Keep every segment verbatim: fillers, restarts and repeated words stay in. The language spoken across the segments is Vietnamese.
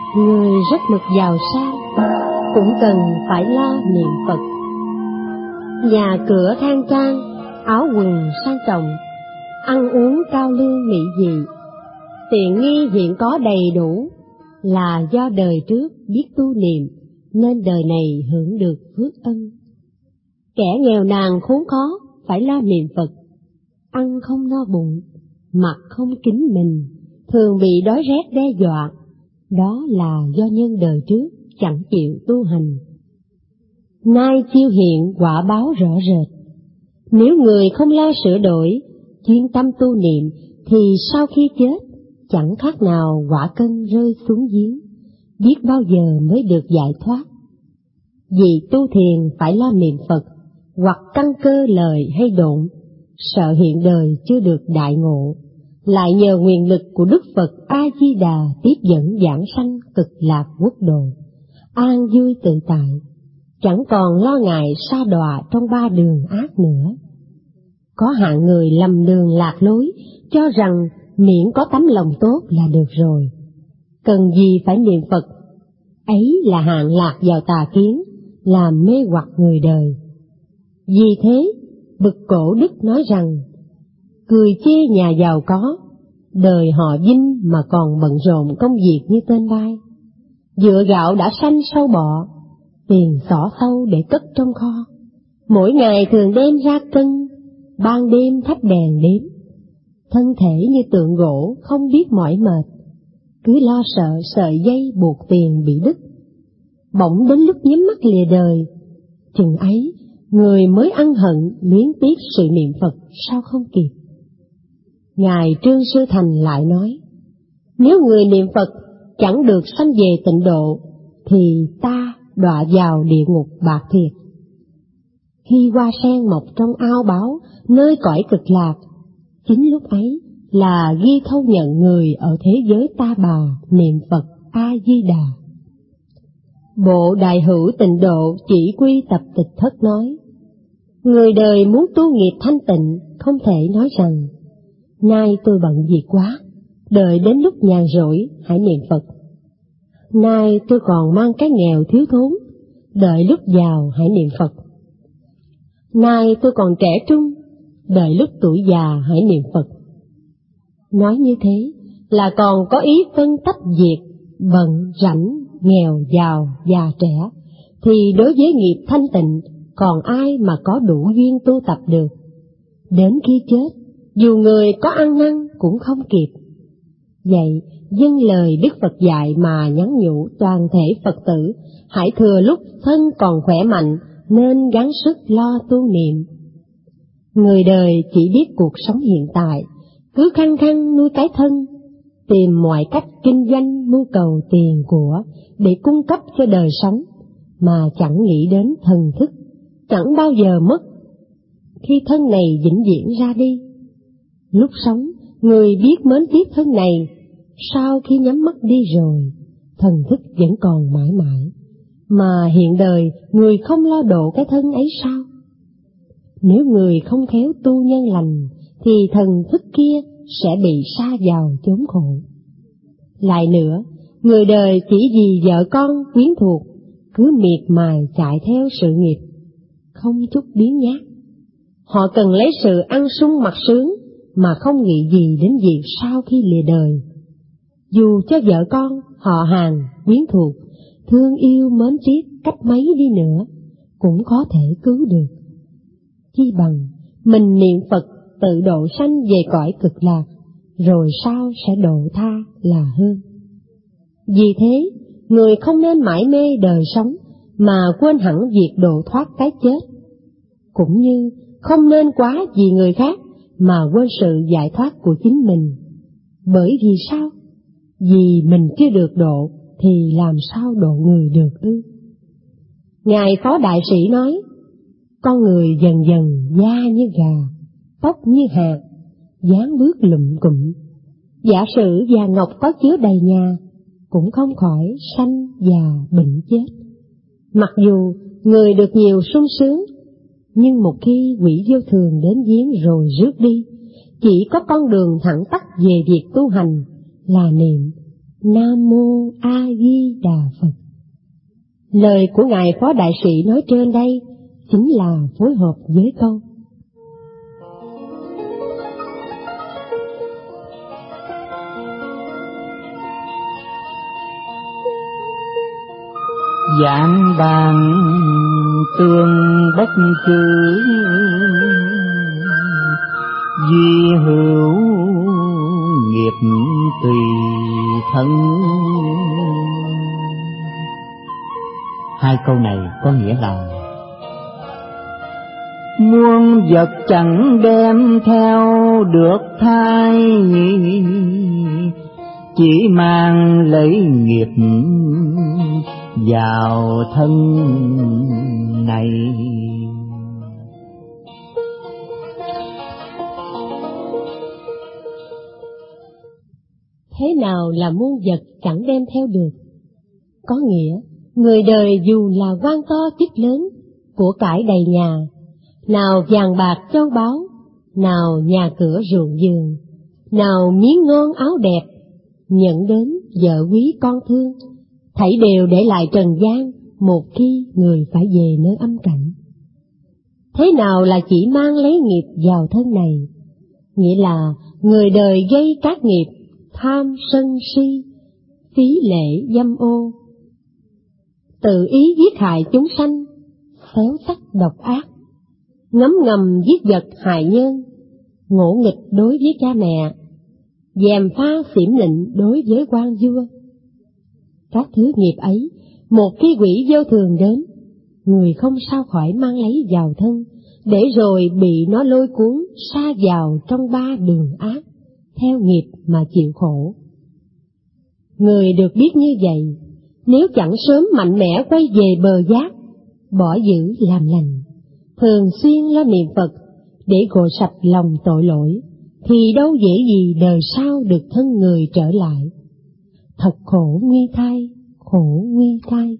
Người rất mực giàu sang cũng cần phải lo niệm Phật. Nhà cửa khang trang, áo quần sang trọng, ăn uống cao lương mỹ vị, tiện nghi hiện có đầy đủ, là do đời trước biết tu niệm nên đời này hưởng được phước ân. Kẻ nghèo nàn khốn khó phải lo niệm Phật, ăn không no bụng, mặc không kín mình, thường bị đói rét đe dọa, đó là do nhân đời trước chẳng chịu tu hành. Nay chiêu hiện quả báo rõ rệt, nếu người không lo sửa đổi, chuyên tâm tu niệm thì sau khi chết chẳng khác nào quả cân rơi xuống giếng, biết bao giờ mới được giải thoát. Vì tu thiền phải lo niệm Phật, hoặc căn cơ lời hay độn, sợ hiện đời chưa được đại ngộ, lại nhờ nguyện lực của Đức Phật A Di Đà tiếp dẫn giảng sanh cực lạc quốc độ, an vui tự tại, chẳng còn lo ngại sa đọa trong ba đường ác nữa. Có hạng người lầm đường lạc lối, cho rằng miễn có tấm lòng tốt là được rồi, cần gì phải niệm Phật, ấy là hạng lạc vào tà kiến, làm mê hoặc người đời. Vì thế, bậc cổ đức nói rằng, cười chê nhà giàu có, đời họ vinh mà còn bận rộn công việc như tên bay. Dựa gạo đã sanh sâu bọ, tiền xỏ sâu để cất trong kho, mỗi ngày thường đem ra cân, ban đêm thắp đèn đếm. Thân thể như tượng gỗ không biết mỏi mệt, cứ lo sợ sợi dây buộc tiền bị đứt. Bỗng đến lúc nhắm mắt lìa đời, chừng ấy người mới ân hận luyến tiếc sự niệm Phật sao không kịp. Ngài Trương Sư Thành lại nói, nếu người niệm Phật chẳng được sanh về tịnh độ, thì ta đọa vào địa ngục bạc thiệt. Khi hoa sen mọc trong ao báu nơi cõi cực lạc, chính lúc ấy là ghi thâu nhận người ở thế giới ta bà niệm Phật A Di Đà. Bộ Đại Hữu Tịnh Độ Chỉ Quy Tập Tịch Thất nói, người đời muốn tu nghiệp thanh tịnh không thể nói rằng, nay tôi bận việc quá, đợi đến lúc nhàn rỗi hãy niệm Phật. Nay tôi còn mang cái nghèo thiếu thốn, đợi lúc giàu hãy niệm Phật. Nay tôi còn trẻ trung, đợi lúc tuổi già hãy niệm Phật. Nói như thế là còn có ý phân tách diệt, bận, rảnh, nghèo, giàu, già, trẻ, thì đối với nghiệp thanh tịnh còn ai mà có đủ duyên tu tập được. Đến khi chết, dù người có ăn năn cũng không kịp. Vậy, dâng lời Đức Phật dạy mà nhắn nhủ toàn thể Phật tử, hãy thừa lúc thân còn khỏe mạnh nên gắng sức lo tu niệm. Người đời chỉ biết cuộc sống hiện tại, cứ khăng khăng nuôi cái thân, tìm mọi cách kinh doanh mưu cầu tiền của để cung cấp cho đời sống, mà chẳng nghĩ đến thần thức, chẳng bao giờ mất. Khi thân này vĩnh viễn ra đi, lúc sống người biết mến tiếc thân này, sau khi nhắm mắt đi rồi, thần thức vẫn còn mãi mãi, mà hiện đời người không lo độ cái thân ấy sao? Nếu người không khéo tu nhân lành, thì thần thức kia sẽ bị sa vào chốn khổ. Lại nữa, người đời chỉ vì vợ con quyến thuộc, cứ miệt mài chạy theo sự nghiệp, không chút biến nhát. Họ cần lấy sự ăn sung mặc sướng, mà không nghĩ gì đến việc sau khi lìa đời. Dù cho vợ con, họ hàng, quyến thuộc, thương yêu mến tiếc cách mấy đi nữa, cũng có thể cứu được. Chi bằng mình niệm Phật tự độ sanh về cõi cực lạc, rồi sau sẽ độ tha là hơn. Vì thế, người không nên mãi mê đời sống mà quên hẳn việc độ thoát cái chết, cũng như không nên quá vì người khác mà quên sự giải thoát của chính mình. Bởi vì sao? Vì mình chưa được độ thì làm sao độ người được ư? Ngài Phó Đại Sĩ nói, con người dần dần da như gà, tóc như hạt, dáng bước lụm cụm. Giả sử vàng ngọc có chứa đầy nhà, cũng không khỏi sanh già bệnh chết. Mặc dù người được nhiều sung sướng, nhưng một khi quỷ vô thường đến giếng rồi rước đi, chỉ có con đường thẳng tắp về việc tu hành là niệm, Nam Mô A Di Đà Phật. Lời của Ngài Phó Đại Sĩ nói trên đây chính là phối hợp với câu Giảng bàn tương bất cứ, duy hữu nghiệp tùy thân. Hai câu này có nghĩa là muôn vật chẳng đem theo được thai, chỉ mang lấy nghiệp vào thân này. Thế nào là muôn vật chẳng đem theo được? Có nghĩa, người đời dù là quan to chức lớn, của cải đầy nhà, nào vàng bạc châu báu, nào nhà cửa ruộng vườn, nào miếng ngon áo đẹp, nhận đến vợ quý con thương, thảy đều để lại trần gian một khi người phải về nơi âm cảnh. Thế nào là chỉ mang lấy nghiệp vào thân này? Nghĩa là người đời gây các nghiệp tham sân si, phí lệ dâm ô, tự ý giết hại chúng sanh, xéo sắc độc ác, ngấm ngầm giết vật hại nhân, ngỗ nghịch đối với cha mẹ, gièm pha xỉm nịnh đối với quan vua. Các thứ nghiệp ấy, một khi quỷ vô thường đến, người không sao khỏi mang lấy vào thân, để rồi bị nó lôi cuốn sa vào trong ba đường ác, theo nghiệp mà chịu khổ. Người được biết như vậy, nếu chẳng sớm mạnh mẽ quay về bờ giác, bỏ giữ làm lành, thường xuyên lo niệm Phật để gột sạch lòng tội lỗi, thì đâu dễ gì đời sau được thân người trở lại. Thật khổ nguy thai, khổ nguy thai.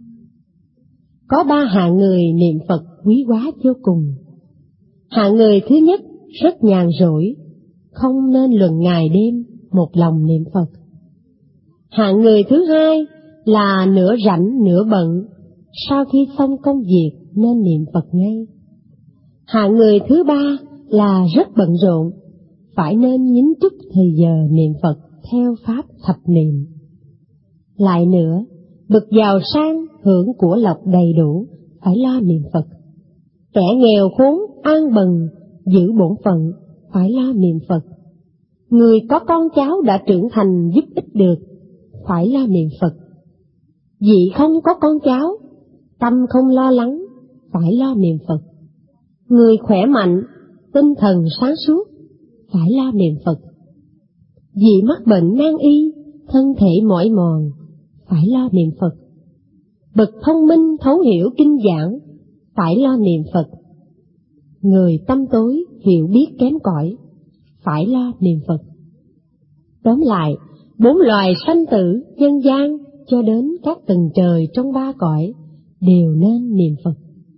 Có ba hạng người niệm Phật quý hóa vô cùng. Hạng người thứ nhất rất nhàn rỗi, không nên luận ngày đêm một lòng niệm Phật. Hạng người thứ hai là nửa rảnh nửa bận, sau khi xong công việc nên niệm Phật ngay. Hạng người thứ ba là rất bận rộn, phải nên nhín chút thời giờ niệm Phật theo pháp thập niệm. Lại nữa, bậc giàu sang hưởng của lộc đầy đủ, phải lo niệm Phật. Kẻ nghèo khốn an bần giữ bổn phận, phải lo niệm Phật. Người có con cháu đã trưởng thành giúp ích được, phải lo niệm Phật. Vị không có con cháu, tâm không lo lắng, phải lo niệm Phật. Người khỏe mạnh, tinh thần sáng suốt, phải lo niệm Phật. Vì mắc bệnh nan y, thân thể mỏi mòn, phải lo niệm Phật. Bậc thông minh thấu hiểu kinh giảng, phải lo niệm Phật. Người tâm tối hiểu biết kém cỏi, phải lo niệm Phật. Tóm lại, bốn loài sanh tử, nhân gian cho đến các tầng trời trong ba cõi đều nên niệm Phật.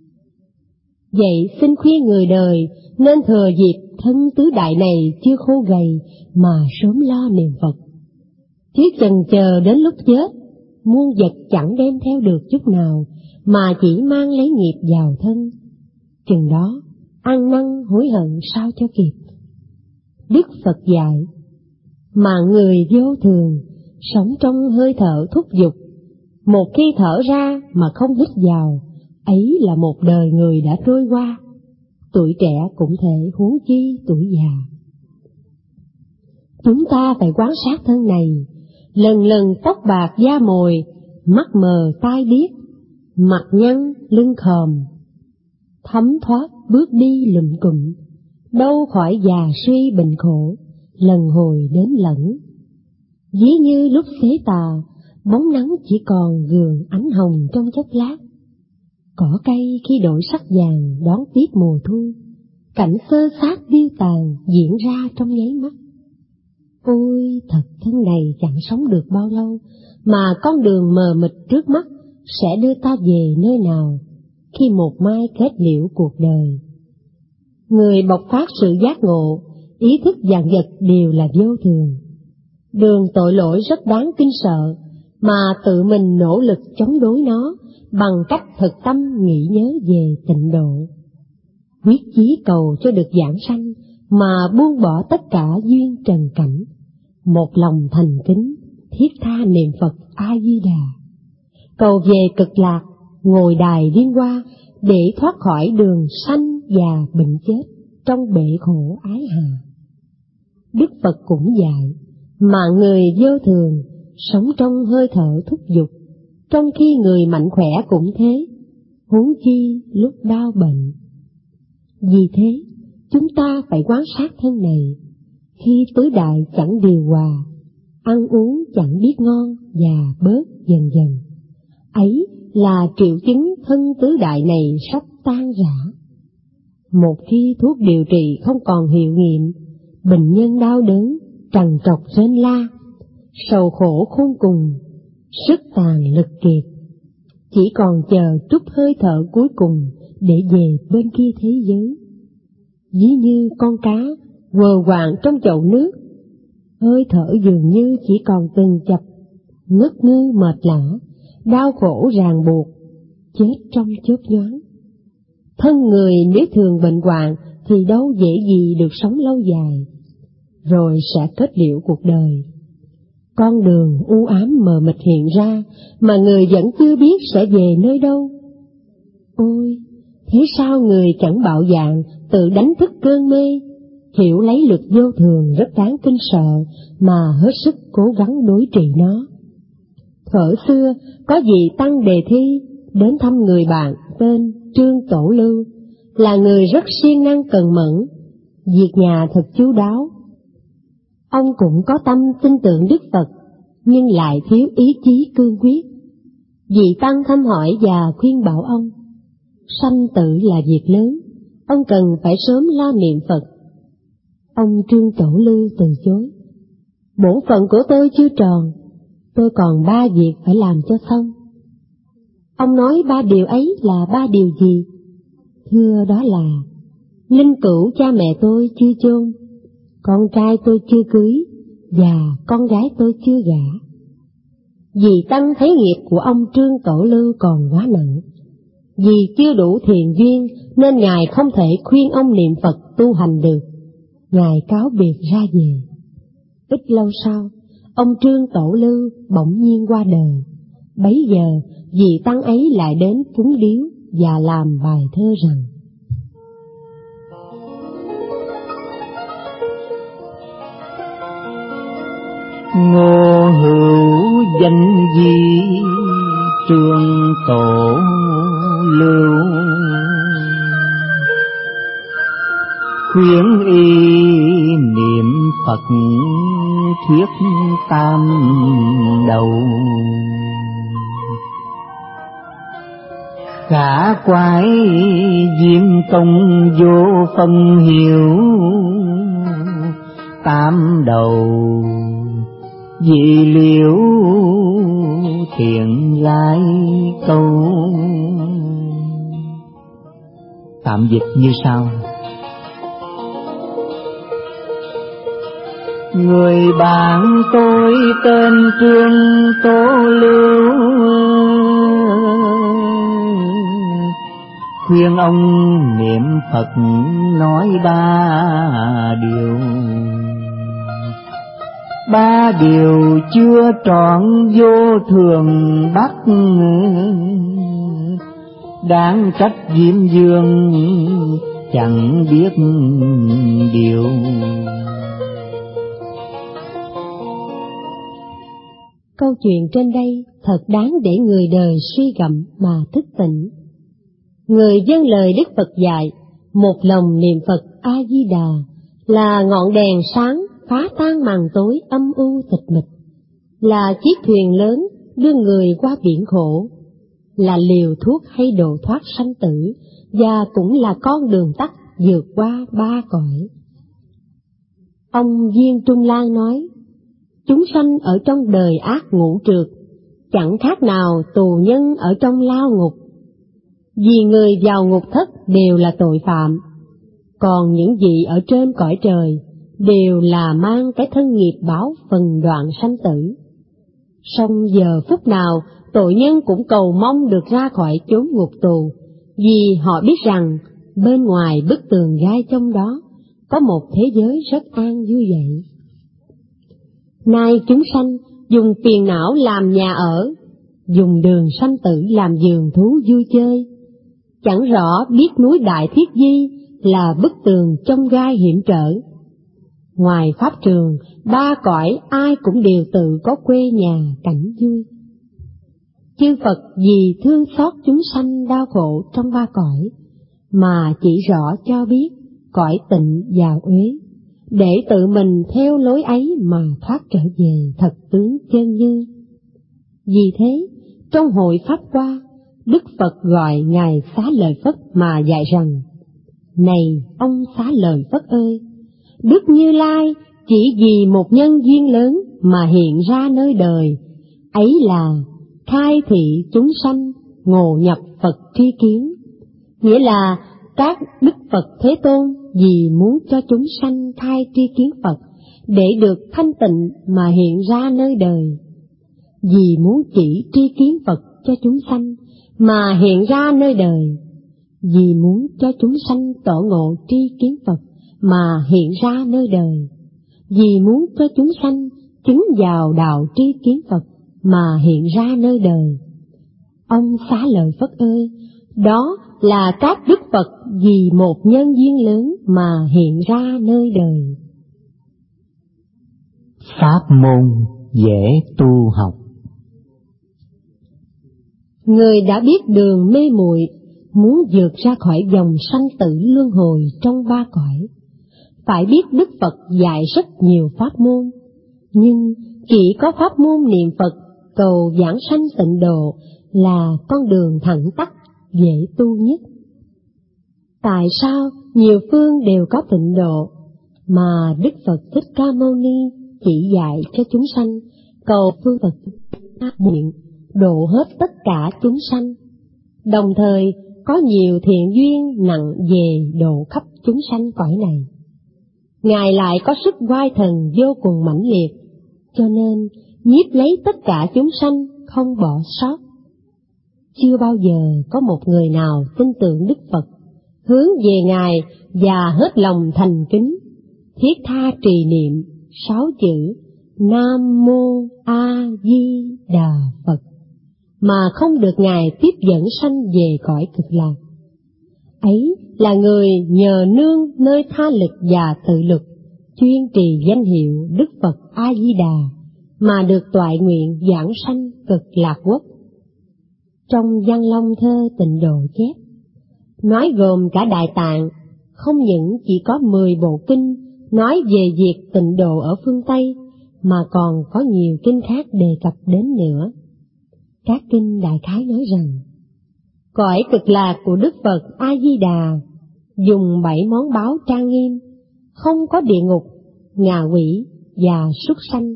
Vậy xin khuyên người đời nên thừa dịp thân tứ đại này chưa khô gầy mà sớm lo niệm Phật. Chứ chần chờ đến lúc chết, muôn vật chẳng đem theo được chút nào mà chỉ mang lấy nghiệp vào thân. Chừng đó, ăn năn hối hận sao cho kịp. Đức Phật dạy, mà người vô thường, sống trong hơi thở thúc dục, một khi thở ra mà không hít vào, ấy là một đời người đã trôi qua, tuổi trẻ cũng thể huống chi tuổi già. Chúng ta phải quan sát thân này, lần lần tóc bạc da mồi, mắt mờ tai điếc, mặt nhăn lưng khòm, thấm thoát bước đi lùm cụm, đâu khỏi già suy bệnh khổ, lần hồi đến lẫn. Ví như lúc xế tà, bóng nắng chỉ còn gường ánh hồng trong chốc lát. Cỏ cây khi đổi sắc vàng đón tiếp mùa thu, cảnh sơ sát điêu tàn diễn ra trong nháy mắt. Ôi, thật thân này chẳng sống được bao lâu, mà con đường mờ mịt trước mắt sẽ đưa ta về nơi nào khi một mai kết liễu cuộc đời. Người bộc phát sự giác ngộ, ý thức vạn vật đều là vô thường. Đường tội lỗi rất đáng kinh sợ, mà tự mình nỗ lực chống đối nó bằng cách thực tâm nghĩ nhớ về tịnh độ. Quyết chí cầu cho được giảng sanh mà buông bỏ tất cả duyên trần cảnh, một lòng thành kính, thiết tha niệm Phật A-di-đà, cầu về cực lạc, ngồi đài liên hoa để thoát khỏi đường sanh già bệnh chết trong bể khổ ái hà. Đức Phật cũng dạy, mà người vô thường sống trong hơi thở thúc dục, trong khi người mạnh khỏe cũng thế, huống chi lúc đau bệnh. Vì thế, chúng ta phải quan sát thân này, khi tứ đại chẳng điều hòa, ăn uống chẳng biết ngon và bớt dần dần. Ấy là triệu chứng thân tứ đại này sắp tan rã. Một khi thuốc điều trị không còn hiệu nghiệm, bệnh nhân đau đớn, trằn trọc rên la, sầu khổ khôn cùng, sức tàn lực kiệt, chỉ còn chờ trút hơi thở cuối cùng để về bên kia thế giới. Ví như con cá vờ quạng trong chậu nước, hơi thở dường như chỉ còn từng chập, ngất ngư mệt lả, đau khổ ràng buộc, chết trong chớp nhoáng. Thân người nếu thường bệnh hoạn thì đâu dễ gì được sống lâu dài, rồi sẽ kết liễu cuộc đời. Con đường u ám mờ mịt hiện ra, mà người vẫn chưa biết sẽ về nơi đâu. Ôi, thế sao người chẳng bạo dạn tự đánh thức cơn mê, hiểu lấy luật vô thường rất đáng kinh sợ mà hết sức cố gắng đối trị nó. Thuở xưa có vị tăng đề thi đến thăm người bạn tên Trương Tổ Lưu, là người rất siêng năng cần mẫn, việc nhà thật chu đáo. Ông cũng có tâm tin tưởng Đức Phật, nhưng lại thiếu ý chí cương quyết. Vị tăng thăm hỏi và khuyên bảo ông, sanh tử là việc lớn, ông cần phải sớm lo niệm Phật. Ông Trương Tổ Lưu từ chối. Bổn phận của tôi chưa tròn, tôi còn ba việc phải làm cho xong. Ông nói ba điều ấy là ba điều gì? Thưa, đó là linh cữu cha mẹ tôi chưa chôn, con trai tôi chưa cưới, và con gái tôi chưa gả. Vì tăng thấy nghiệp của ông Trương Tổ Lưu còn quá nặng, vì chưa đủ thiền duyên nên Ngài không thể khuyên ông niệm Phật tu hành được. Ngài cáo biệt ra về. Ít lâu sau, ông Trương Tổ Lưu bỗng nhiên qua đời. Bấy giờ, vị tăng ấy lại đến phúng điếu và làm bài thơ rằng: Ngô hữu danh di Trương Tổ Lưu, khuyến y niệm Phật thuyết tam đầu. Khả quái diêm công vô phân hiểu, tam đầu dị liễu thiện lai câu. Tạm dịch như sau: Người bạn tôi tên Trương Tổ Lưu, khuyên ông niệm Phật nói ba điều. Ba điều chưa trọn vô thường bắt, đáng trách Diêm Dương chẳng biết điều. Câu chuyện trên đây thật đáng để người đời suy gẫm mà thức tỉnh. Người vâng lời Đức Phật dạy, một lòng niệm Phật A-di-đà là ngọn đèn sáng phá tan màn tối âm u tịch mịch, là chiếc thuyền lớn đưa người qua biển khổ, là liều thuốc hay độ thoát sanh tử, và cũng là con đường tắt vượt qua ba cõi. Ông Viên Trung Lan nói, chúng sanh ở trong đời ác ngũ trượt, chẳng khác nào tù nhân ở trong lao ngục. Vì người vào ngục thất đều là tội phạm, còn những vị ở trên cõi trời đều là mang cái thân nghiệp báo phần đoạn sanh tử. Song giờ phút nào tội nhân cũng cầu mong được ra khỏi chốn ngục tù, vì họ biết rằng bên ngoài bức tường gai trong đó có một thế giới rất an vui vậy. Nay chúng sanh dùng phiền não làm nhà ở, dùng đường sanh tử làm giường thú vui chơi, chẳng rõ biết núi Đại Thiết Di là bức tường trong gai hiểm trở. Ngoài pháp trường, ba cõi ai cũng đều tự có quê nhà cảnh vui. Chư Phật vì thương xót chúng sanh đau khổ trong ba cõi, mà chỉ rõ cho biết cõi tịnh và uế, để tự mình theo lối ấy mà thoát trở về thật tướng chân như. Vì thế, trong hội Pháp Hoa, Đức Phật gọi Ngài Xá Lợi Phất mà dạy rằng: Này ông Xá Lợi Phất ơi! Đức Như Lai chỉ vì một nhân duyên lớn mà hiện ra nơi đời, ấy là khai thị chúng sanh ngộ nhập Phật tri kiến. Nghĩa là các Đức Phật Thế Tôn vì muốn cho chúng sanh khai tri kiến Phật để được thanh tịnh mà hiện ra nơi đời, vì muốn chỉ tri kiến Phật cho chúng sanh mà hiện ra nơi đời, vì muốn cho chúng sanh tổ ngộ tri kiến Phật mà hiện ra nơi đời, vì muốn cho chúng sanh chứng vào đạo tri kiến Phật mà hiện ra nơi đời. Ông Xá Lợi Phất ơi! Đó là các Đức Phật vì một nhân duyên lớn mà hiện ra nơi đời. Pháp môn dễ tu học. Người đã biết đường mê muội, muốn vượt ra khỏi dòng sanh tử luân hồi trong ba cõi, phải biết Đức Phật dạy rất nhiều pháp môn, nhưng chỉ có pháp môn niệm Phật cầu giảng sanh tịnh độ là con đường thẳng tắp dễ tu nhất. Tại sao nhiều phương đều có tịnh độ, mà Đức Phật Thích Ca Mâu Ni chỉ dạy cho chúng sanh cầu phương Phật nguyện độ hết tất cả chúng sanh, đồng thời có nhiều thiện duyên nặng về độ khắp chúng sanh cõi này? Ngài lại có sức oai thần vô cùng mãnh liệt, cho nên nhiếp lấy tất cả chúng sanh không bỏ sót. Chưa bao giờ có một người nào tin tưởng Đức Phật, hướng về Ngài và hết lòng thành kính, thiết tha trì niệm sáu chữ Nam Mô A Di Đà Phật, mà không được Ngài tiếp dẫn sanh về cõi Cực Lạc. Ấy là người nhờ nương nơi tha lực và tự lực, chuyên trì danh hiệu Đức Phật A Di Đà mà được toại nguyện giảng sanh Cực Lạc Quốc. Trong Văn Long Thơ Tịnh Độ chép, nói gồm cả Đại Tạng, không những chỉ có mười bộ kinh nói về việc tịnh độ ở phương Tây, mà còn có nhiều kinh khác đề cập đến nữa. Các kinh đại khái nói rằng, cõi Cực Lạc của Đức Phật A Di Đà dùng bảy món báo trang nghiêm, không có địa ngục, ngạ quỷ và súc sanh.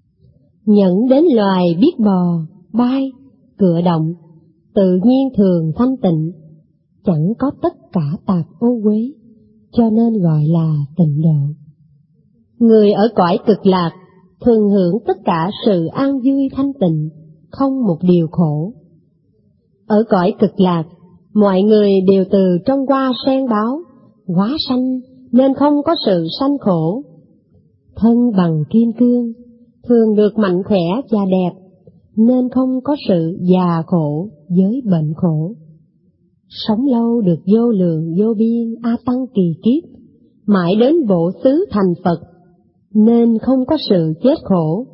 Nhận đến loài biết bò, bay, cựa động, tự nhiên thường thanh tịnh, chẳng có tất cả tạp ô uế, cho nên gọi là tịnh độ. Người ở cõi Cực Lạc thường hưởng tất cả sự an vui thanh tịnh, không một điều khổ. Ở cõi Cực Lạc, mọi người đều từ trong hoa sen báo, hóa sanh nên không có sự sanh khổ. Thân bằng kim cương, thường được mạnh khỏe và đẹp, nên không có sự già khổ với bệnh khổ. Sống lâu được vô lượng vô biên a tăng kỳ kiếp, mãi đến bộ xứ thành Phật, nên không có sự chết khổ.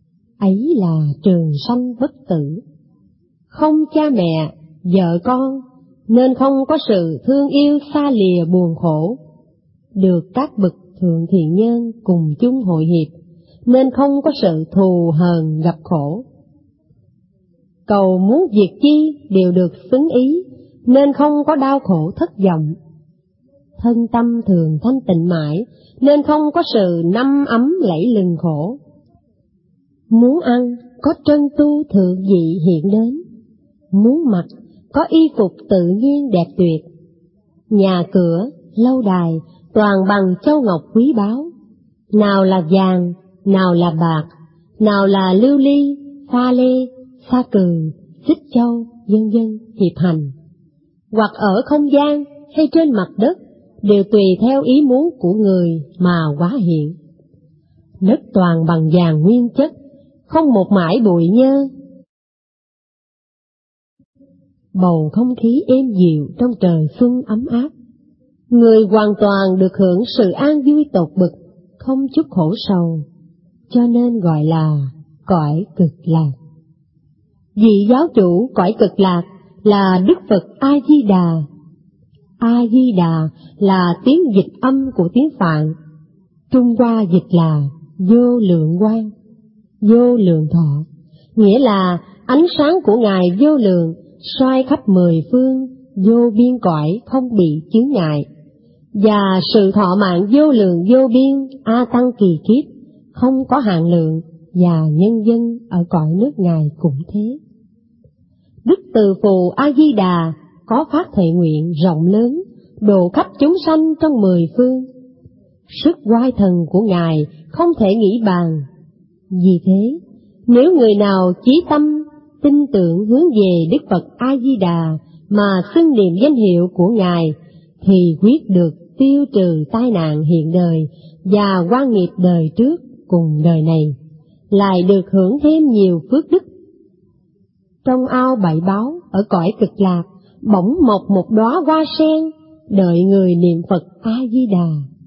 Ấy là trường sanh bất tử. Không cha mẹ, vợ con, nên không có sự thương yêu xa lìa buồn khổ. Được các bậc thượng thiện nhân cùng chung hội hiệp, nên không có sự thù hờn gặp khổ. Cầu muốn việc chi đều được xứng ý, nên không có đau khổ thất vọng. Thân tâm thường thanh tịnh mãi, nên không có sự năm ấm lẫy lừng khổ. Muốn ăn, có trân tu thượng vị hiện đến. Muốn mặc, có y phục tự nhiên đẹp tuyệt. Nhà cửa, lâu đài, toàn bằng châu ngọc quý báu. nào là vàng, nào là bạc, nào là lưu ly, pha lê, sa cừ, xích châu, vân vân hiệp hành, hoặc ở không gian hay trên mặt đất, đều tùy theo ý muốn của người mà hóa hiện. Đất toàn bằng vàng nguyên chất, không một mãi bụi nhơ. Bầu không khí êm dịu trong trời xuân ấm áp. Người hoàn toàn được hưởng sự an vui tột bực, không chút khổ sầu, cho nên gọi là cõi cực lạc. Vị giáo chủ cõi cực lạc là Đức Phật A-di-đà. A-di-đà là tiếng dịch âm của tiếng Phạn, Trung Hoa dịch là vô lượng quang, vô lượng thọ, nghĩa là ánh sáng của Ngài vô lượng, soi khắp mười phương, vô biên cõi không bị chướng ngại, và sự thọ mạng vô lượng vô biên, a tăng kỳ kiếp, không có hạn lượng, và nhân dân ở cõi nước Ngài cũng thế. Đức Từ Phụ A-di-đà có phát thệ nguyện rộng lớn, độ khắp chúng sanh trong mười phương. Sức oai thần của Ngài không thể nghĩ bàn. Vì thế, nếu người nào chí tâm, tin tưởng hướng về Đức Phật A-di-đà mà xưng niệm danh hiệu của Ngài, thì quyết được tiêu trừ tai nạn hiện đời và oan nghiệp đời trước cùng đời này, lại được hưởng thêm nhiều phước đức. Trong ao bảy báu ở cõi cực lạc, bỗng mọc một đóa hoa sen, đợi người niệm Phật A-di-đà.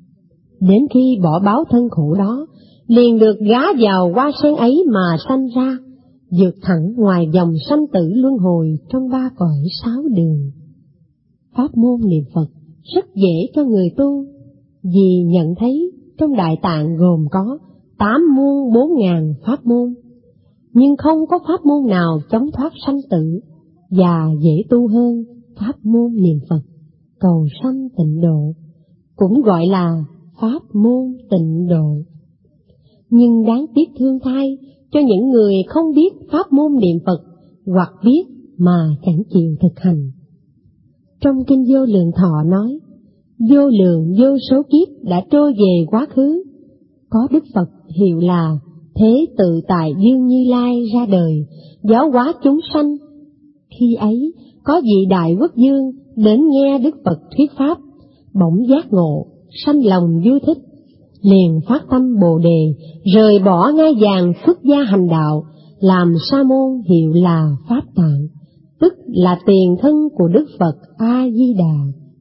Đến khi bỏ báo thân khổ đó, liền được gá vào hoa sen ấy mà sanh ra, vượt thẳng ngoài dòng sanh tử luân hồi trong ba cõi sáu đường. Pháp môn niệm Phật rất dễ cho người tu, vì nhận thấy trong Đại Tạng gồm có tám muôn bốn ngàn pháp môn, nhưng không có pháp môn nào chống thoát sanh tử và dễ tu hơn pháp môn niệm Phật cầu sanh tịnh độ, cũng gọi là pháp môn tịnh độ. Nhưng đáng tiếc thương thay cho những người không biết pháp môn niệm Phật, hoặc biết mà chẳng chịu thực hành. Trong kinh Vô Lượng Thọ nói, vô lượng vô số kiếp đã trôi về quá khứ, có Đức Phật hiệu là Thế Tự Tại Dương Như Lai ra đời, giáo hóa chúng sanh. Khi ấy, có vị Đại Quốc Dương đến nghe Đức Phật thuyết pháp, bỗng giác ngộ, sanh lòng vui thích, liền phát tâm Bồ Đề, rời bỏ ngai vàng xuất gia hành đạo, làm sa môn hiệu là Pháp Tạng, tức là tiền thân của Đức Phật A-di-đà.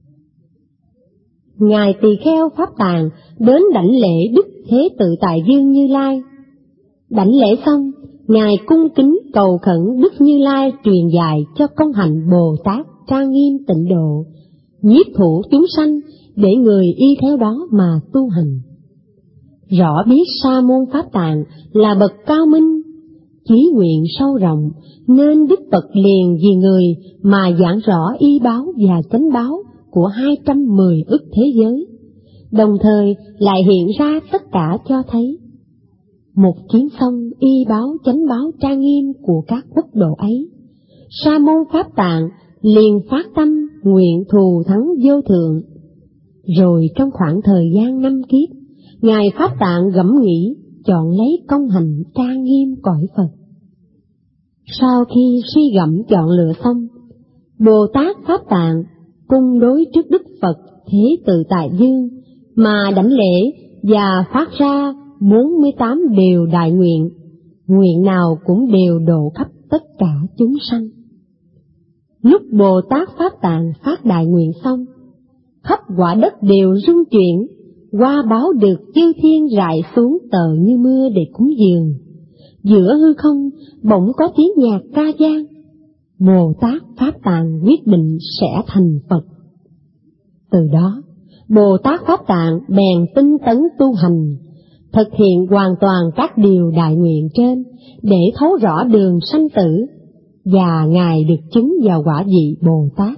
Ngài Tỳ Kheo Pháp Tạng đến đảnh lễ Đức Thế Tự Tại Dương Như Lai. Đảnh lễ xong, Ngài cung kính cầu khẩn Đức Như Lai truyền dạy cho công hạnh Bồ Tát trang nghiêm tịnh độ, nhiếp thủ chúng sanh để người y theo đó mà tu hành. Rõ biết Sa môn Pháp Tạng là bậc cao minh, chí nguyện sâu rộng, nên Đức Phật liền vì người mà giảng rõ y báo và chánh báo của hai trăm mười ức thế giới, đồng thời lại hiện ra tất cả cho thấy. Một chuyến xong y báo chánh báo trang nghiêm của các quốc độ ấy, Sa môn Pháp Tạng liền phát tâm nguyện thù thắng vô thượng. Rồi trong khoảng thời gian năm kiếp, Ngài Pháp Tạng gẫm nghĩ chọn lấy công hành trang nghiêm cõi Phật. Sau khi suy gẫm chọn lựa xong, Bồ Tát Pháp Tạng cung đối trước Đức Phật Thế Tự Tại Dương mà đảnh lễ và phát ra bốn mươi tám điều đại nguyện, nguyện nào cũng đều độ khắp tất cả chúng sanh. Lúc Bồ Tát Pháp Tạng phát đại nguyện xong, khắp quả đất đều rung chuyển, hoa báo được chư thiên rải xuống tờ như mưa để cúng dường. Giữa hư không bỗng có tiếng nhạc ca vang, Bồ Tát Pháp Tạng quyết định sẽ thành Phật. Từ đó, Bồ Tát Pháp Tạng bèn tinh tấn tu hành, thực hiện hoàn toàn các điều đại nguyện trên để thấu rõ đường sanh tử, và Ngài được chứng vào quả vị Bồ Tát.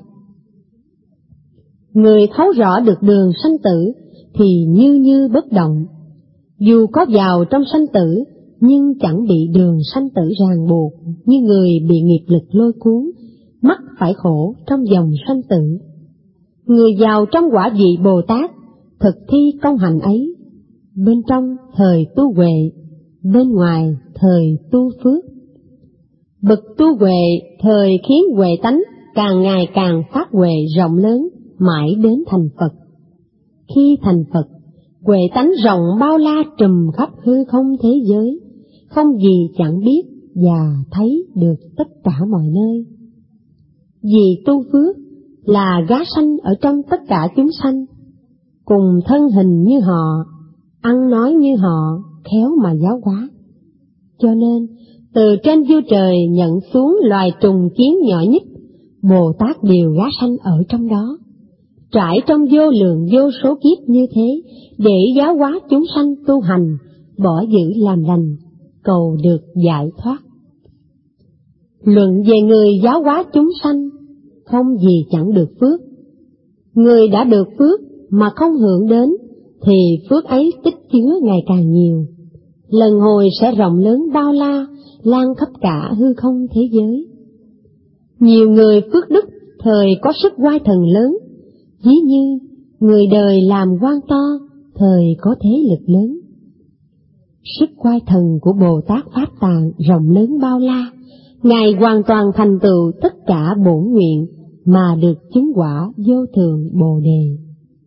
Người thấu rõ được đường sanh tử thì như như bất động, dù có vào trong sanh tử nhưng chẳng bị đường sanh tử ràng buộc như người bị nghiệp lực lôi cuốn, mắc phải khổ trong dòng sanh tử. Người vào trong quả vị Bồ Tát thực thi công hành ấy, bên trong thời tu huệ, bên ngoài thời tu phước. Bậc tu huệ thời khiến huệ tánh càng ngày càng phát huệ rộng lớn, mãi đến thành Phật. Khi thành Phật, huệ tánh rộng bao la trùm khắp hư không thế giới, không gì chẳng biết và thấy được tất cả mọi nơi. Vì tu phước là gá sanh ở trong tất cả chúng sanh, cùng thân hình như họ, ăn nói như họ, khéo mà giáo hóa. Cho nên, từ trên vua trời nhận xuống loài trùng kiến nhỏ nhất, Bồ Tát đều gá sanh ở trong đó, trải trong vô lượng vô số kiếp như thế, để giáo hóa chúng sanh tu hành, bỏ giữ làm lành, cầu được giải thoát. Luận về người giáo hóa chúng sanh, không gì chẳng được phước. Người đã được phước mà không hưởng đến, thì phước ấy tích chứa ngày càng nhiều, lần hồi sẽ rộng lớn bao la, lan khắp cả hư không thế giới. Nhiều người phước đức thời có sức oai thần lớn, ví như người đời làm quan to, thời có thế lực lớn. Sức oai thần của Bồ Tát Pháp Tạng rộng lớn bao la, Ngài hoàn toàn thành tựu tất cả bổn nguyện mà được chứng quả vô thượng Bồ Đề.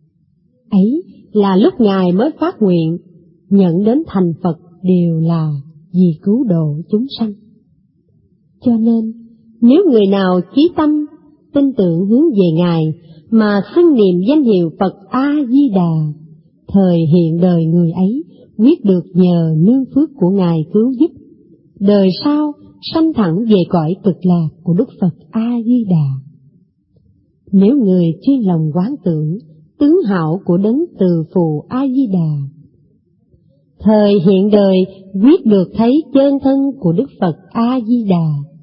Ấy là lúc Ngài mới phát nguyện, nhận đến thành Phật đều là vì cứu độ chúng sanh. Cho nên, nếu người nào chí tâm, tin tưởng hướng về Ngài, mà xưng niệm danh hiệu Phật A-di-đà, thời hiện đời người ấy quyết được nhờ nương phước của Ngài cứu giúp, đời sau sanh thẳng về cõi cực lạc của Đức Phật A-di-đà. Nếu người chuyên lòng quán tưởng tướng hảo của đấng từ phụ A-di-đà, thời hiện đời quyết được thấy chân thân của Đức Phật A-di-đà.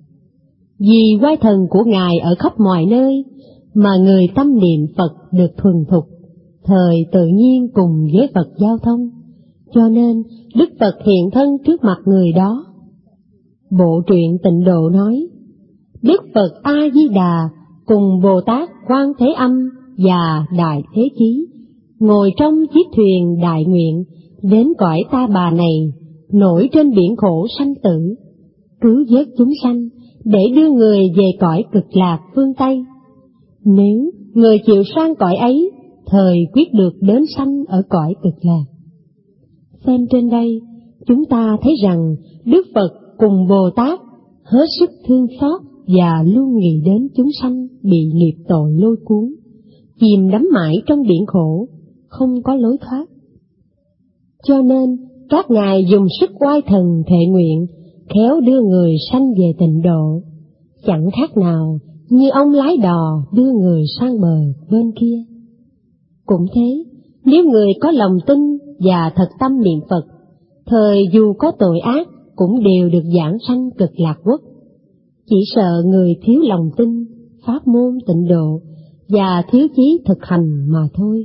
Vì oai thần của Ngài ở khắp mọi nơi, mà người tâm niệm Phật được thuần thục, thời tự nhiên cùng với Phật giao thông, cho nên Đức Phật hiện thân trước mặt người đó. Bộ truyện Tịnh Độ nói, Đức Phật A-di-đà cùng Bồ Tát Quan Thế Âm và Đại Thế Chí ngồi trong chiếc thuyền đại nguyện đến cõi Ta Bà này, nổi trên biển khổ sanh tử, cứu vớt chúng sanh để đưa người về cõi cực lạc phương Tây. Nếu người chịu sang cõi ấy, thời quyết được đến sanh ở cõi cực lạc. Xem trên đây, chúng ta thấy rằng Đức Phật cùng Bồ Tát hết sức thương xót và luôn nghĩ đến chúng sanh bị nghiệp tội lôi cuốn, chìm đắm mãi trong biển khổ, không có lối thoát. Cho nên, các ngài dùng sức oai thần thệ nguyện, khéo đưa người sanh về tịnh độ, chẳng khác nào như ông lái đò đưa người sang bờ bên kia. Cũng thế, nếu người có lòng tin và thật tâm niệm Phật, thời dù có tội ác cũng đều được giảng sanh cực lạc quốc. Chỉ sợ người thiếu lòng tin, pháp môn tịnh độ và thiếu chí thực hành mà thôi.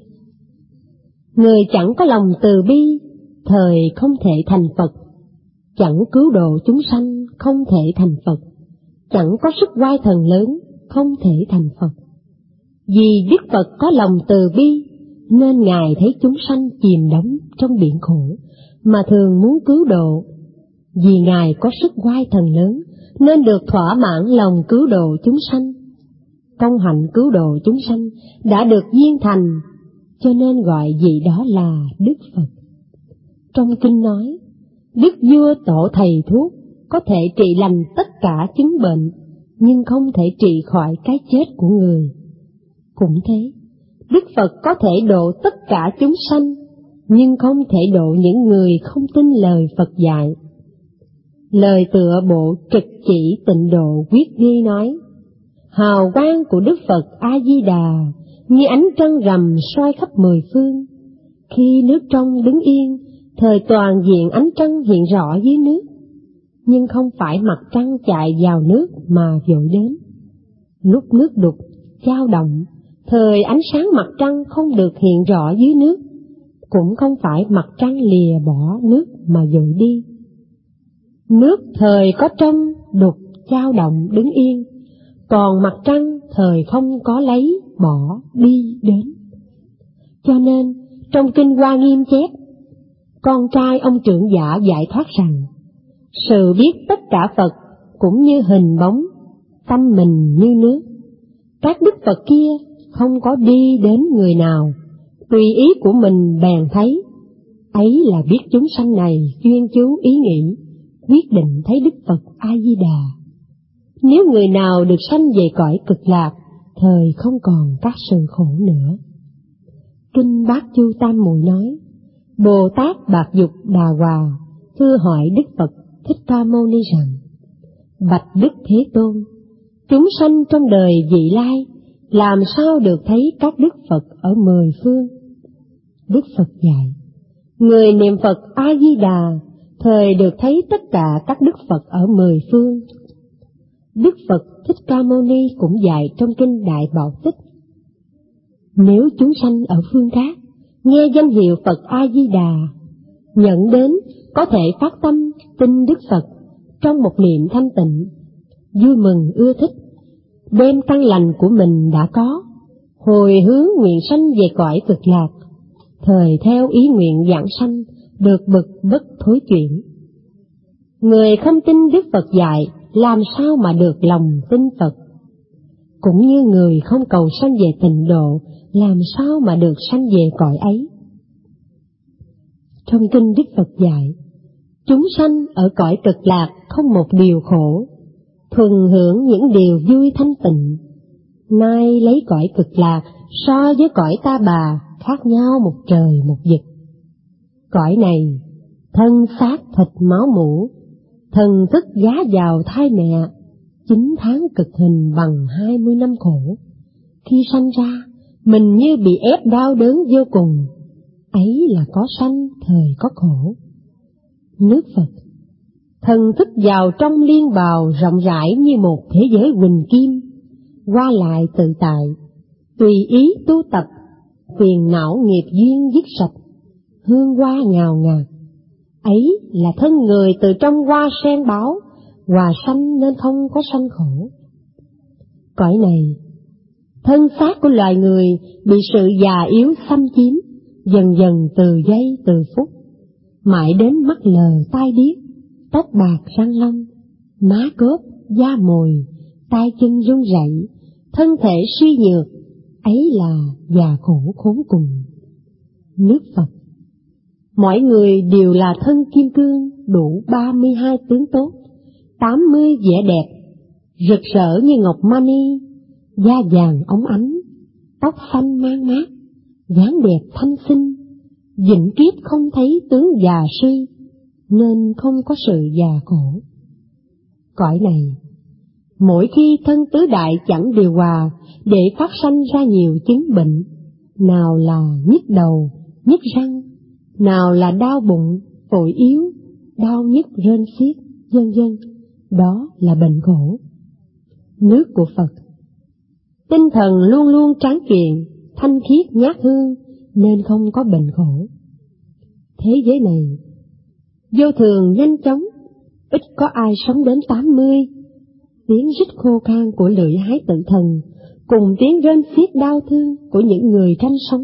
Người chẳng có lòng từ bi, thời không thể thành Phật, chẳng cứu độ chúng sanh không thể thành Phật, chẳng có sức oai thần lớn không thể thành Phật. Vì Đức Phật có lòng từ bi, nên Ngài thấy chúng sanh chìm đắm trong biển khổ, mà thường muốn cứu độ. Vì Ngài có sức oai thần lớn, nên được thỏa mãn lòng cứu độ chúng sanh. Công hạnh cứu độ chúng sanh đã được viên thành, cho nên gọi vị đó là Đức Phật. Trong kinh nói, Đức Vua Tổ Thầy Thuốc có thể trị lành tất cả chứng bệnh, nhưng không thể trị khỏi cái chết của người. Cũng thế, Đức Phật có thể độ tất cả chúng sanh, nhưng không thể độ những người không tin lời Phật dạy. Lời tựa bộ Trực Chỉ Tịnh Độ Quyết Ghi nói, hào quang của Đức Phật A-di-đà như ánh trăng rằm soi khắp mười phương. Khi nước trong đứng yên, thời toàn diện ánh trăng hiện rõ dưới nước, nhưng không phải mặt trăng chạy vào nước mà dội đến. Lúc nước đục, dao động, thời ánh sáng mặt trăng không được hiện rõ dưới nước, cũng không phải mặt trăng lìa bỏ nước mà dội đi. Nước thời có trong, đục, dao động, đứng yên, còn mặt trăng thời không có lấy, bỏ, đi, đến. Cho nên, trong Kinh Hoa Nghiêm chép, con trai ông trưởng giả giải thoát rằng, sự biết tất cả Phật cũng như hình bóng, tâm mình như nước. Các đức Phật kia không có đi đến người nào, tùy ý của mình bèn thấy. Ấy là biết chúng sanh này chuyên chú ý nghĩ, quyết định thấy Đức Phật A-di-đà. Nếu người nào được sanh về cõi cực lạc, thời không còn các sự khổ nữa. Kinh Bát Chu Tam Muội nói, Bồ Tát Bạc Dục Đà Hòa thưa hỏi Đức Phật Thích Ca Mâu Ni rằng, bạch Đức Thế Tôn, chúng sanh trong đời vị lai làm sao được thấy các Đức Phật ở mười phương? Đức Phật dạy, người niệm Phật A-di-đà thời được thấy tất cả các Đức Phật ở mười phương. Đức Phật Thích Ca Mâu Ni cũng dạy trong kinh Đại Bảo Tích, nếu chúng sanh ở phương khác nghe danh hiệu Phật A-di-đà, nhận đến có thể phát tâm tin Đức Phật trong một niệm thanh tịnh, vui mừng ưa thích, đem căn lành của mình đã có, hồi hướng nguyện sanh về cõi cực lạc, thời theo ý nguyện giảng sanh, được bậc bất thối chuyển. Người không tin Đức Phật dạy, làm sao mà được lòng tin Phật? Cũng như người không cầu sanh về tịnh độ, làm sao mà được sanh về cõi ấy? Trong kinh Đức Phật dạy, chúng sanh ở cõi cực lạc không một điều khổ, thuần hưởng những điều vui thanh tịnh. Nay lấy cõi cực lạc so với cõi ta bà khác nhau một trời một vực. Cõi này thân xác thịt máu mủ, thần thức giá vào thai mẹ, chín tháng cực hình bằng hai mươi năm khổ. Khi sanh ra, mình như bị ép đau đớn vô cùng, ấy là có sanh thời có khổ. Nước Phật, thần thức vào trong liên bào rộng rãi như một thế giới huỳnh kim, qua lại tự tại, tùy ý tu tập, phiền não nghiệp duyên dứt sạch, hương hoa ngào ngạt. Ấy là thân người từ trong hoa sen báo, hòa sanh nên không có sanh khổ. Cõi này, thân xác của loài người bị sự già yếu xâm chiếm, dần dần từ giây từ phút, mãi đến mắt lờ tai điếc, tóc bạc răng long, má cốp, da mồi, tay chân run rẩy, thân thể suy nhược, ấy là già khổ khốn cùng. Nước Phật, mọi người đều là thân kim cương, đủ ba mươi hai tướng tốt, tám mươi vẻ đẹp, rực rỡ như ngọc mani, da vàng óng ánh, tóc xanh mang mát, dáng đẹp thanh xinh, vĩnh kiếp không thấy tướng già suy, nên không có sự già khổ. Cõi này, mỗi khi thân tứ đại chẳng điều hòa, để phát sanh ra nhiều chứng bệnh, nào là nhức đầu, nhức răng, nào là đau bụng, phổi yếu, đau nhức rên xiết, vân vân, đó là bệnh khổ. Nước của Phật, tinh thần luôn luôn tráng kiện, thanh khiết nhát hương, nên không có bệnh khổ. Thế giới này vô thường nhanh chóng, ít có ai sống đến tám mươi. Tiếng rít khô khan của lưỡi hái tự thần, cùng tiếng rên xiết đau thương của những người tranh sống,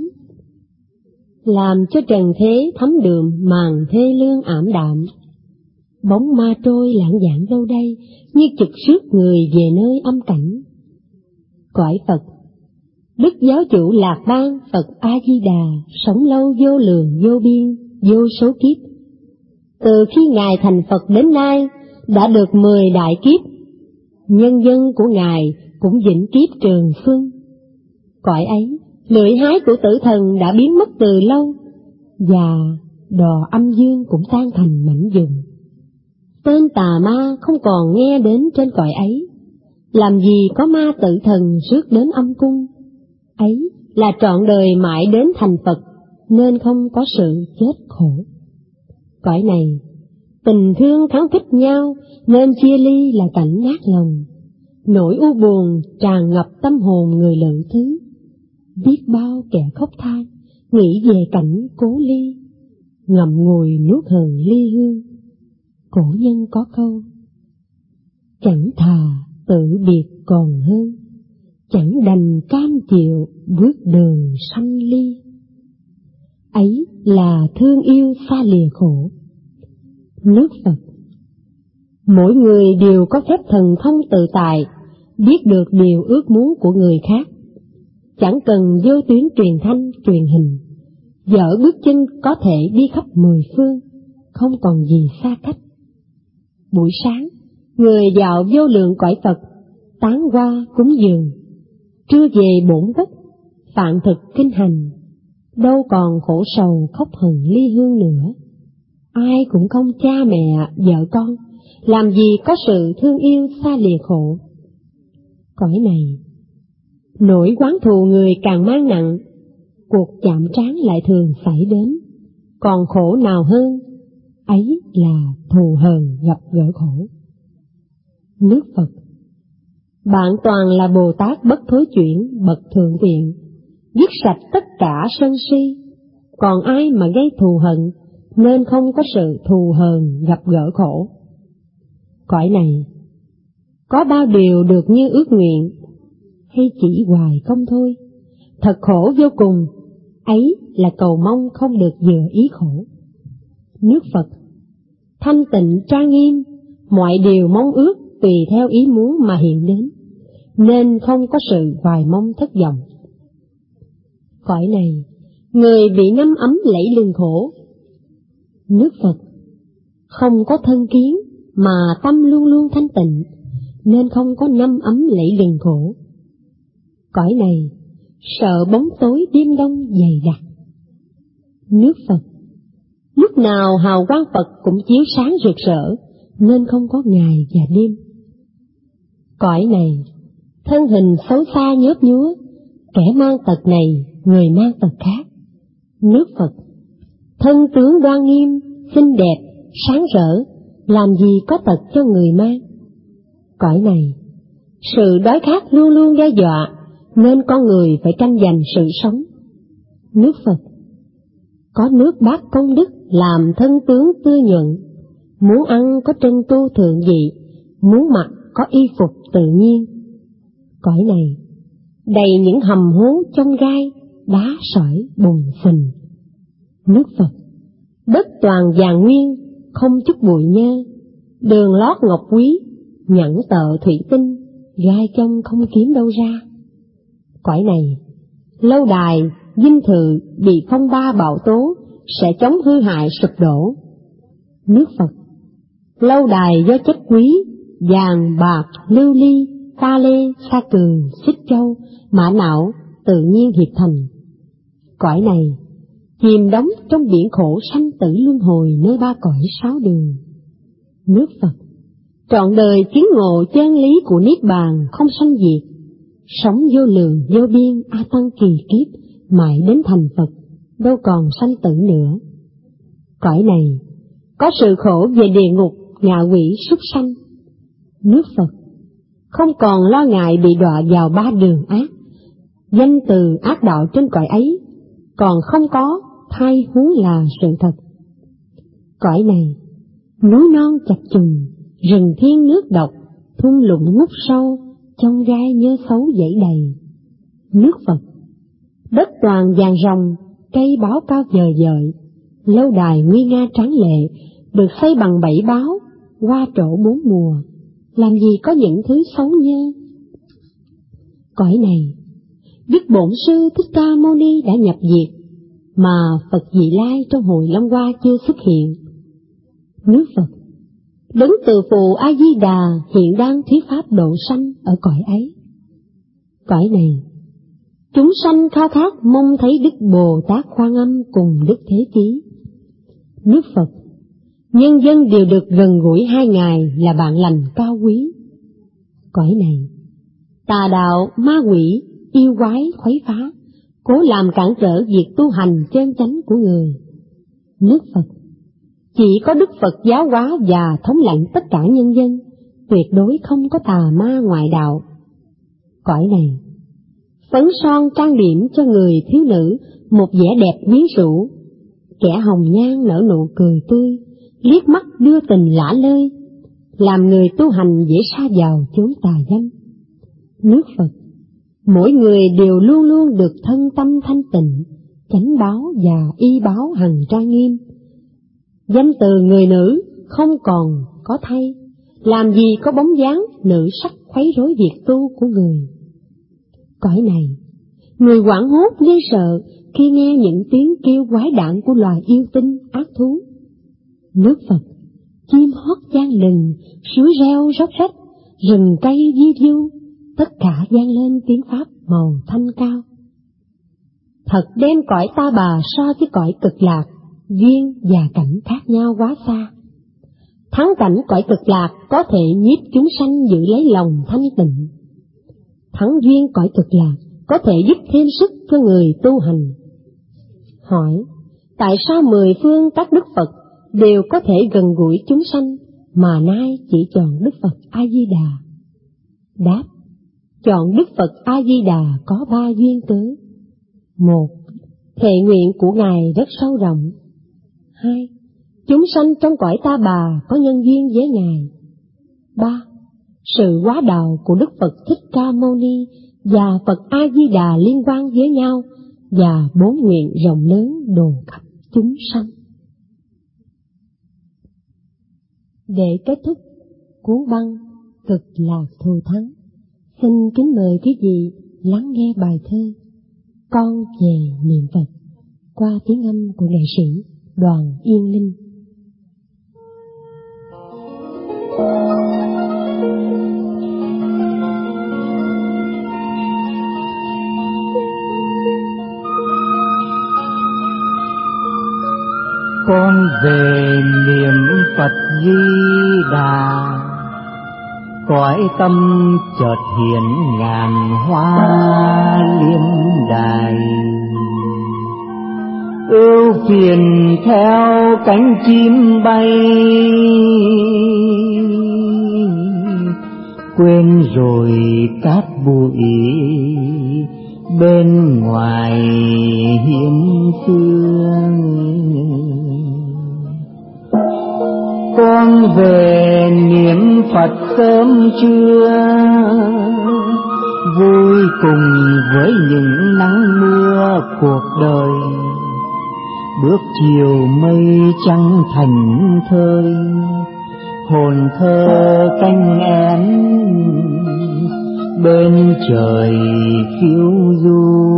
làm cho trần thế thấm đượm màn thê lương ảm đạm. Bóng ma trôi lãng đãng đâu đây, như trực rước người về nơi âm cảnh. Cõi Phật, Đức Giáo chủ Lạc Bang Phật A-di-đà sống lâu vô lượng vô biên, vô số kiếp. Từ khi Ngài thành Phật đến nay, đã được mười đại kiếp, nhân dân của Ngài cũng vĩnh kiếp trường xuân. Cõi ấy, lưỡi hái của tử thần đã biến mất từ lâu, và đò âm dương cũng tan thành mảnh vụn. Tên tà ma không còn nghe đến trên cõi ấy, làm gì có ma tử thần rước đến âm cung. Ấy là trọn đời mãi đến thành Phật, nên không có sự chết khổ. Cõi này, tình thương kháng khích nhau, nên chia ly là cảnh nát lòng. Nỗi u buồn tràn ngập tâm hồn người lự thứ, biết bao kẻ khóc than, nghĩ về cảnh cố ly, ngậm ngùi nuốt hờn ly hương. Cổ nhân có câu, chẳng thà tự biệt còn hơn, chẳng đành cam chịu bước đường sanh ly. ấy là thương yêu xa lìa khổ. Nước Phật. Mỗi người đều có phép thần thông tự tại, biết được điều ước muốn của người khác, chẳng cần vô tuyến truyền thanh, truyền hình, dở bước chân có thể đi khắp mười phương, không còn gì xa cách. Buổi sáng, người vào vô lượng cõi Phật, tán hoa cúng dường, trưa về bổn gốc, phạn thực kinh hành, đâu còn khổ sầu khóc hờn ly hương nữa. Ai cũng không cha mẹ, vợ con, làm gì có sự thương yêu xa lìa khổ. Cõi này, nỗi oán thù người càng mang nặng, cuộc chạm trán lại thường xảy đến, còn khổ nào hơn, ấy là thù hờn gặp gỡ khổ. Nước Phật. Bạn toàn là Bồ Tát bất thối chuyển, bậc thượng viện, dứt sạch tất cả sân si, còn ai mà gây thù hận, nên không có sự thù hờn gặp gỡ khổ. Cõi này, có bao điều được như ước nguyện, hay chỉ hoài không thôi, thật khổ vô cùng, ấy là cầu mong không được vừa ý khổ. Nước Phật. Thanh tịnh trang nghiêm, mọi điều mong ước tùy theo ý muốn mà hiện đến, nên không có sự hoài mong thất vọng. Cõi này, người bị năm ấm lẫy lừng khổ. Nước Phật. Không có thân kiến, mà tâm luôn luôn thanh tịnh, nên không có năm ấm lẫy lừng khổ. Cõi này, sợ bóng tối đêm đông dày đặc. Nước Phật. Lúc nào hào quang Phật cũng chiếu sáng rực rỡ, nên không có ngày và đêm. Cõi này, thân hình xấu xa nhớp nhúa, kẻ mang tật này, người mang tật khác. Nước Phật. Thân tướng đoan nghiêm, xinh đẹp, sáng rỡ, làm gì có tật cho người mang. Cõi này, sự đói khát luôn luôn đe dọa, nên con người phải tranh giành sự sống. Nước Phật. Có nước bát công đức làm thân tướng tươi nhuận, muốn ăn có trân tu thượng vị, muốn mặc có y phục tự nhiên. Cõi này, đầy những hầm hố trong gai, đá sỏi bùn phình. Nước Phật. Đất toàn vàng nguyên, không chút bụi nhơ, đường lót ngọc quý, nhẫn tợ thủy tinh, gai trong không kiếm đâu ra. Cõi này, lâu đài, dinh thự bị phong ba bão tố, sẽ chống hư hại sụp đổ. Nước Phật. Lâu đài do chất quý, vàng, bạc, lưu ly, pha lê, sa cừ, xích châu, mã não, tự nhiên hiệp thành. Cõi này, chìm đắm trong biển khổ sanh tử luân hồi nơi ba cõi sáu đường. Nước Phật. Trọn đời chứng ngộ chân lý của Niết Bàn không sanh diệt, sống vô lượng vô biên a tăng kỳ kiếp, mãi đến thành Phật, đâu còn sanh tử nữa. Cõi này, có sự khổ về địa ngục, ngạ quỷ, súc sanh. Nước Phật. Không còn lo ngại bị đọa vào ba đường ác, danh từ ác đạo trên cõi ấy, còn không có thay huống là sự thật. Cõi này, núi non chập trùng, rừng thiên nước độc, thung lũng ngút sâu, trong gai nhơ xấu dãy đầy. Nước Phật. Đất toàn vàng rồng, cây báo cao dời dời, lâu đài nguy nga tráng lệ, được xây bằng bảy báo, hoa trổ bốn mùa, làm gì có những thứ xấu nhơ. Cõi này, Đức Bổn Sư Thích Ca Mâu Ni đã nhập diệt, mà Phật Vị Lai trong hồi Long Hoa chưa xuất hiện. Nước Phật. Đấng Từ Phụ A Di Đà hiện đang thuyết pháp độ sanh ở cõi ấy. Cõi này, chúng sanh khao khát mong thấy Đức Bồ Tát Quan Âm cùng Đức Thế Chí. Nước Phật. Nhân dân đều được gần gũi hai ngài là bạn lành cao quý. Cõi này, tà đạo, ma quỷ, yêu quái khuấy phá, cố làm cản trở việc tu hành chân chánh của người. Nước Phật. Chỉ có Đức Phật giáo hóa và thống lãnh tất cả nhân dân, tuyệt đối không có tà ma ngoại đạo. Cõi này, phấn son trang điểm cho người thiếu nữ một vẻ đẹp quyến rũ, kẻ hồng nhan nở nụ cười tươi, liếc mắt đưa tình lả lơi, làm người tu hành dễ sa vào chốn tà dâm. Nước Phật. Mỗi người đều luôn luôn được thân tâm thanh tịnh, chánh báo và y báo hằng trang nghiêm. Danh từ người nữ không còn có thay, làm gì có bóng dáng nữ sắc khuấy rối việc tu của người. Cõi này, người hoảng hốt ghê sợ khi nghe những tiếng kêu quái đản của loài yêu tinh ác thú. Nước Phật, chim hót vang lừng, suối reo róc rách, rừng cây di du, tất cả vang lên tiếng pháp màu thanh cao. Thật đem cõi ta bà so với cõi cực lạc, duyên và cảnh khác nhau quá xa. Thắng cảnh cõi cực lạc có thể nhiếp chúng sanh giữ lấy lòng thanh tịnh. Thắng duyên cõi cực lạc có thể giúp thêm sức cho người tu hành. Hỏi, tại sao mười phương các đức Phật đều có thể gần gũi chúng sanh, mà nay chỉ chọn Đức Phật A-di-đà? Đáp, chọn Đức Phật A-di-đà có ba duyên cớ. Một, thệ nguyện của Ngài rất sâu rộng. Hai, chúng sanh trong cõi ta bà có nhân duyên với Ngài. Ba, sự hóa đạo của Đức Phật Thích Ca Mâu Ni và Phật A-di-đà liên quan với nhau, và bốn nguyện rộng lớn độ khắp chúng sanh. Để kết thúc cuốn băng Cực Lạc Thù Thắng, xin kính mời quý vị lắng nghe bài thơ Con về niệm Phật qua tiếng âm của nghệ sĩ Đoàn Yên Linh. Con về niệm Phật Di Đà, cõi tâm chợt hiện ngàn hoa liêm đài. Ưu phiền theo cánh chim bay, quên rồi cát bụi bên ngoài hiên phương. Con về niệm Phật sớm trưa, vui cùng với những nắng mưa cuộc đời. Bước chiều mây trắng thành thơi, hồn thơ canh én bên trời phiêu du.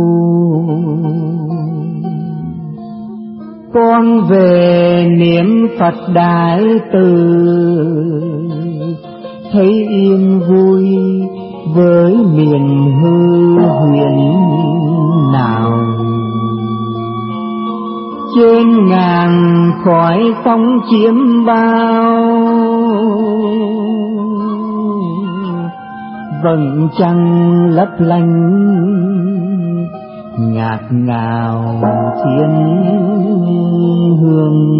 Con về niệm Phật Đại Từ, thấy yên vui với miền hư huyền nào. Trên ngàn khói sóng chiếm bao, vầng trăng lấp lánh ngạt ngào thiên hương.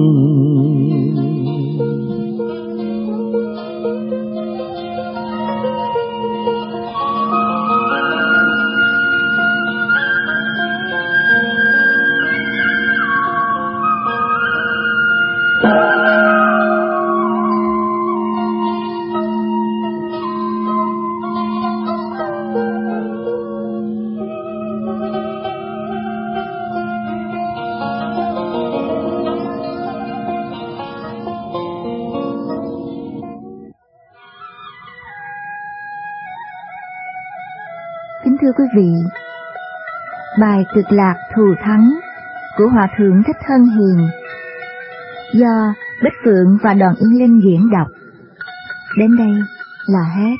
Kính thưa quý vị, bài Cực Lạc Thù Thắng của Hòa Thượng Thích Hân Hiền do Bích Phượng và Đoàn Yên Linh diễn đọc đến đây là hết.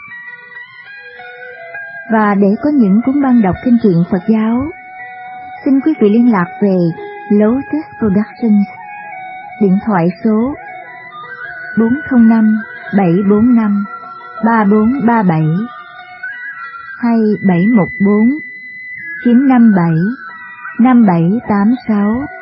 Và để có những cuốn băng đọc kinh truyện Phật giáo, xin quý vị liên lạc về Lotus Productions, điện thoại số bốn không năm bảy bốn năm ba bốn ba bảy hay bảy một bốn chín năm bảy năm bảy tám sáu.